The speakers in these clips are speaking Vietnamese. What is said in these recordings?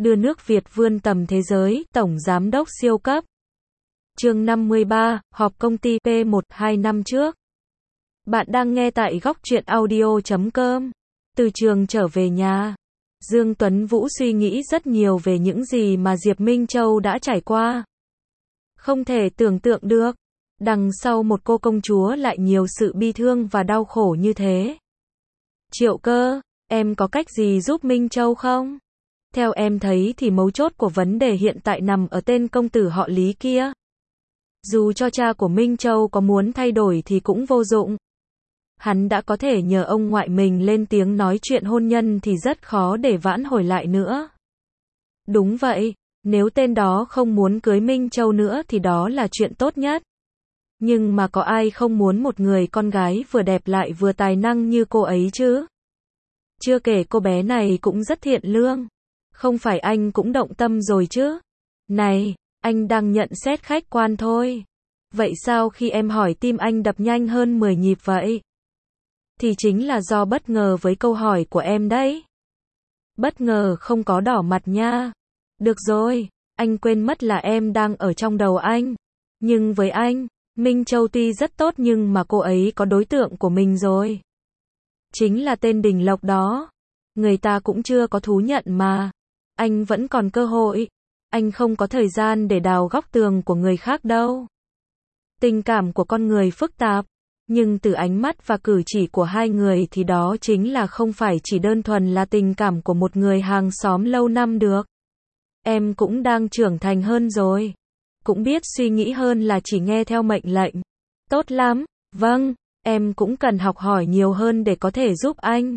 đưa nước Việt vươn tầm thế giới, Tổng Giám đốc siêu cấp. Chương 53, họp công ty P1-2 năm trước. Bạn đang nghe tại góc truyện audio.com. Từ trường trở về nhà, Dương Tuấn Vũ suy nghĩ rất nhiều về những gì mà Diệp Minh Châu đã trải qua. Không thể tưởng tượng được, đằng sau một cô công chúa lại nhiều sự bi thương và đau khổ như thế. Triệu Cơ, em có cách gì giúp Minh Châu không? Theo em thấy thì mấu chốt của vấn đề hiện tại nằm ở tên công tử họ Lý kia. Dù cho cha của Minh Châu có muốn thay đổi thì cũng vô dụng. Hắn đã có thể nhờ ông ngoại mình lên tiếng nói chuyện hôn nhân thì rất khó để vãn hồi lại nữa. Đúng vậy, nếu tên đó không muốn cưới Minh Châu nữa thì đó là chuyện tốt nhất. Nhưng mà có ai không muốn một người con gái vừa đẹp lại vừa tài năng như cô ấy chứ? Chưa kể cô bé này cũng rất thiện lương. Không phải anh cũng động tâm rồi chứ? Này, anh đang nhận xét khách quan thôi. Vậy sao khi em hỏi tim anh đập nhanh hơn 10 nhịp vậy? Thì chính là do bất ngờ với câu hỏi của em đấy. Bất ngờ không có đỏ mặt nha. Được rồi, anh quên mất là em đang ở trong đầu anh. Nhưng với anh, Minh Châu tuy rất tốt nhưng mà cô ấy có đối tượng của mình rồi. Chính là tên Đình Lộc đó. Người ta cũng chưa có thú nhận mà. Anh vẫn còn cơ hội. Anh không có thời gian để đào góc tường của người khác đâu. Tình cảm của con người phức tạp. Nhưng từ ánh mắt và cử chỉ của hai người thì đó chính là không phải chỉ đơn thuần là tình cảm của một người hàng xóm lâu năm được. Em cũng đang trưởng thành hơn rồi. Cũng biết suy nghĩ hơn là chỉ nghe theo mệnh lệnh. Tốt lắm, vâng, em cũng cần học hỏi nhiều hơn để có thể giúp anh.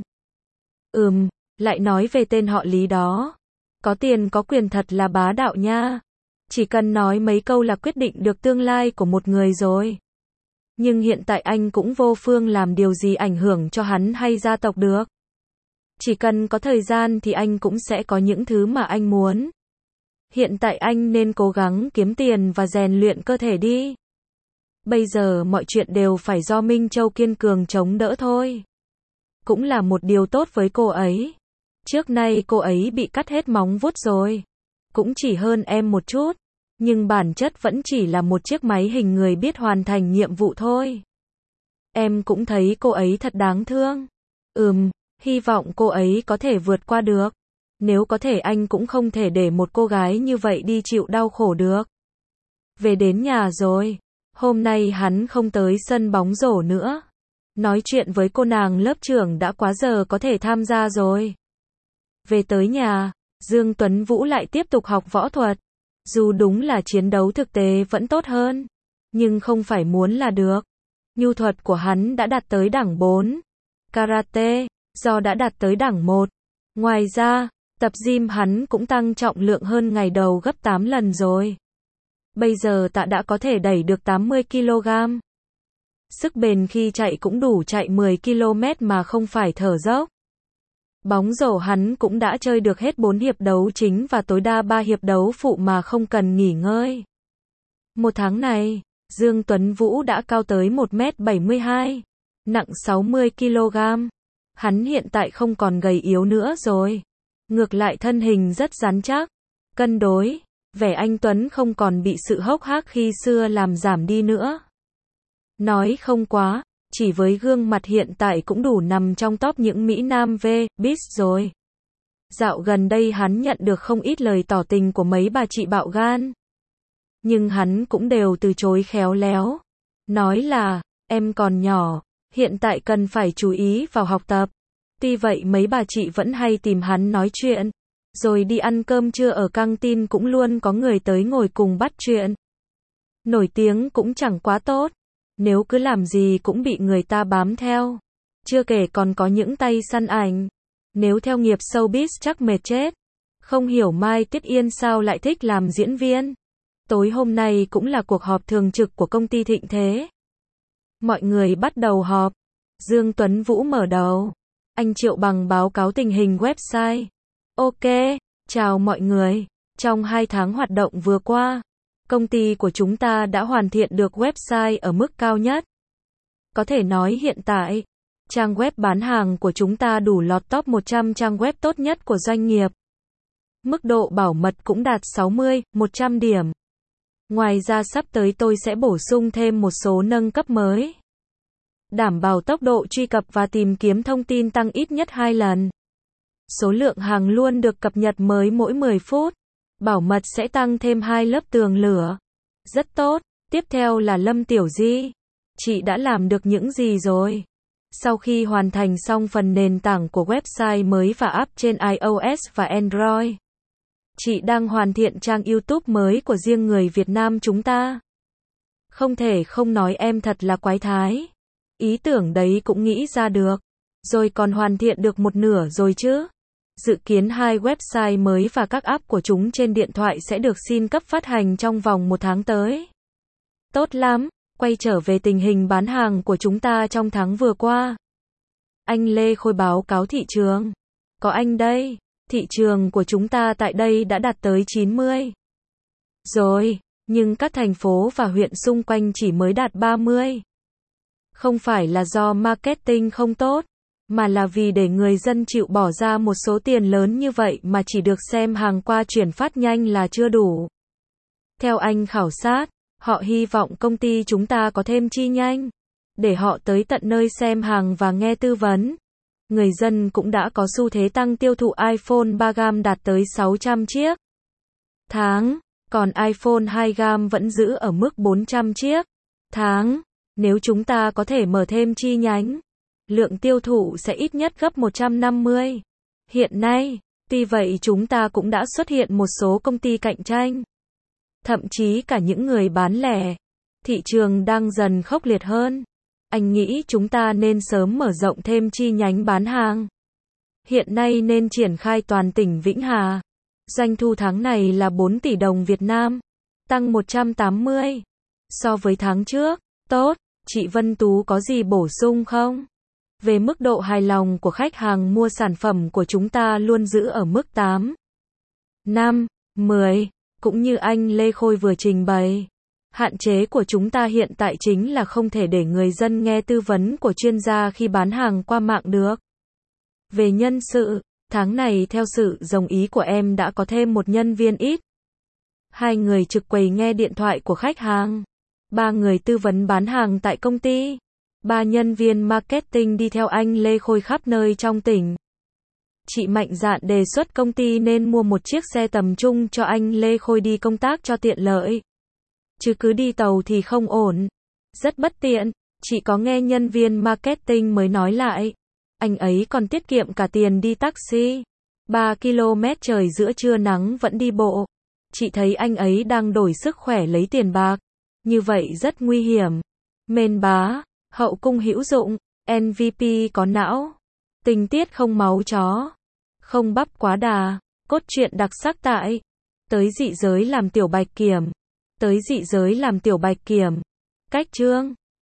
Lại nói về tên họ Lý đó. Có tiền có quyền thật là bá đạo nha. Chỉ cần nói mấy câu là quyết định được tương lai của một người rồi. Nhưng hiện tại anh cũng vô phương làm điều gì ảnh hưởng cho hắn hay gia tộc được. Chỉ cần có thời gian thì anh cũng sẽ có những thứ mà anh muốn. Hiện tại anh nên cố gắng kiếm tiền và rèn luyện cơ thể đi. Bây giờ mọi chuyện đều phải do Minh Châu kiên cường chống đỡ thôi. Cũng là một điều tốt với cô ấy. Trước nay cô ấy bị cắt hết móng vuốt rồi. Cũng chỉ hơn em một chút. Nhưng bản chất vẫn chỉ là một chiếc máy hình người biết hoàn thành nhiệm vụ thôi. Em cũng thấy cô ấy thật đáng thương. Hy vọng cô ấy có thể vượt qua được. Nếu có thể anh cũng không thể để một cô gái như vậy đi chịu đau khổ được. Về đến nhà rồi. Hôm nay hắn không tới sân bóng rổ nữa. Nói chuyện với cô nàng lớp trưởng đã quá giờ có thể tham gia rồi. Về tới nhà, Dương Tuấn Vũ lại tiếp tục học võ thuật. Dù đúng là chiến đấu thực tế vẫn tốt hơn. Nhưng không phải muốn là được. Nhu thuật của hắn đã đạt tới đẳng 4. Karate, do đã đạt tới đẳng 1. Ngoài ra, tập gym hắn cũng tăng trọng lượng hơn ngày đầu gấp 8 lần rồi. Bây giờ tạ đã có thể đẩy được 80 kg. Sức bền khi chạy cũng đủ chạy 10 km mà không phải thở dốc. Bóng rổ hắn cũng đã chơi được hết 4 hiệp đấu chính và tối đa 3 hiệp đấu phụ mà không cần nghỉ ngơi. Một tháng này, Dương Tuấn Vũ đã cao tới 1m72, nặng 60 kg. Hắn hiện tại không còn gầy yếu nữa rồi. Ngược lại thân hình rất rắn chắc, cân đối, vẻ anh Tuấn không còn bị sự hốc hác khi xưa làm giảm đi nữa. Nói không quá, chỉ với gương mặt hiện tại cũng đủ nằm trong top những Mỹ Nam V-Biz rồi. Dạo gần đây hắn nhận được không ít lời tỏ tình của mấy bà chị bạo gan. Nhưng hắn cũng đều từ chối khéo léo. Nói là, em còn nhỏ, hiện tại cần phải chú ý vào học tập. Tuy vậy mấy bà chị vẫn hay tìm hắn nói chuyện. Rồi đi ăn cơm trưa ở căng tin cũng luôn có người tới ngồi cùng bắt chuyện. Nổi tiếng cũng chẳng quá tốt. Nếu cứ làm gì cũng bị người ta bám theo. Chưa kể còn có những tay săn ảnh. Nếu theo nghiệp showbiz chắc mệt chết. Không hiểu Mai Tiết Yên sao lại thích làm diễn viên. Tối hôm nay cũng là cuộc họp thường trực của công ty Thịnh Thế. Mọi người bắt đầu họp. Dương Tuấn Vũ mở đầu. Anh Triệu Bằng báo cáo tình hình website. Ok, chào mọi người. Trong 2 tháng hoạt động vừa qua, công ty của chúng ta đã hoàn thiện được website ở mức cao nhất. Có thể nói hiện tại, trang web bán hàng của chúng ta đủ lọt top 100 trang web tốt nhất của doanh nghiệp. Mức độ bảo mật cũng đạt 60, 100 điểm. Ngoài ra sắp tới tôi sẽ bổ sung thêm một số nâng cấp mới. Đảm bảo tốc độ truy cập và tìm kiếm thông tin tăng ít nhất 2 lần. Số lượng hàng luôn được cập nhật mới mỗi 10 phút. Bảo mật sẽ tăng thêm 2 lớp tường lửa. Rất tốt. Tiếp theo là Lâm Tiểu Di. Chị đã làm được những gì rồi? Sau khi hoàn thành xong phần nền tảng của website mới và app trên iOS và Android, chị đang hoàn thiện trang YouTube mới của riêng người Việt Nam chúng ta. Không thể không nói em thật là quái thái. Ý tưởng đấy cũng nghĩ ra được. Rồi còn hoàn thiện được một nửa rồi chứ. Dự kiến 2 website mới và các app của chúng trên điện thoại sẽ được xin cấp phát hành trong vòng 1 tháng tới. Tốt lắm. Quay trở về tình hình bán hàng của chúng ta trong tháng vừa qua. Anh Lê Khôi báo cáo thị trường. Có anh đây. Thị trường của chúng ta tại đây đã đạt tới 90 rồi, nhưng các thành phố và huyện xung quanh chỉ mới đạt 30. Không phải là do marketing không tốt, mà là vì để người dân chịu bỏ ra một số tiền lớn như vậy mà chỉ được xem hàng qua chuyển phát nhanh là chưa đủ. Theo anh khảo sát, họ hy vọng công ty chúng ta có thêm chi nhanh, để họ tới tận nơi xem hàng và nghe tư vấn. Người dân cũng đã có xu thế tăng tiêu thụ iPhone 3G đạt tới 600 chiếc tháng, còn iPhone 2G vẫn giữ ở mức 400 chiếc tháng. Nếu chúng ta có thể mở thêm chi nhánh, lượng tiêu thụ sẽ ít nhất gấp 150. Hiện nay, tuy vậy chúng ta cũng đã xuất hiện một số công ty cạnh tranh. Thậm chí cả những người bán lẻ. Thị trường đang dần khốc liệt hơn. Anh nghĩ chúng ta nên sớm mở rộng thêm chi nhánh bán hàng. Hiện nay nên triển khai toàn tỉnh Vĩnh Hà. Doanh thu tháng này là 4 tỷ đồng Việt Nam, tăng 180 so với tháng trước. Tốt, chị Vân Tú có gì bổ sung không? Về mức độ hài lòng của khách hàng mua sản phẩm của chúng ta luôn giữ ở mức 8, 5, 10, cũng như anh Lê Khôi vừa trình bày. Hạn chế của chúng ta hiện tại chính là không thể để người dân nghe tư vấn của chuyên gia khi bán hàng qua mạng được. Về nhân sự, tháng này theo sự đồng ý của em đã có thêm một nhân viên ít. 2 người trực quầy nghe điện thoại của khách hàng. 3 người tư vấn bán hàng tại công ty. 3 nhân viên marketing đi theo anh Lê Khôi khắp nơi trong tỉnh. Chị mạnh dạn đề xuất công ty nên mua một chiếc xe tầm trung cho anh Lê Khôi đi công tác cho tiện lợi. Chứ cứ đi tàu thì không ổn. Rất bất tiện. Chị có nghe nhân viên marketing mới nói lại. Anh ấy còn tiết kiệm cả tiền đi taxi. 3 km trời giữa trưa nắng vẫn đi bộ. Chị thấy anh ấy đang đổi sức khỏe lấy tiền bạc. Như vậy rất nguy hiểm. Mên bá, hậu cung hữu dụng, MVP có não. Tình tiết không máu chó. Không bắp quá đà. Cốt truyện đặc sắc tại. Tới dị giới làm tiểu bạch kiểm. Tới dị giới làm tiểu bạch kiểm. Cách chương.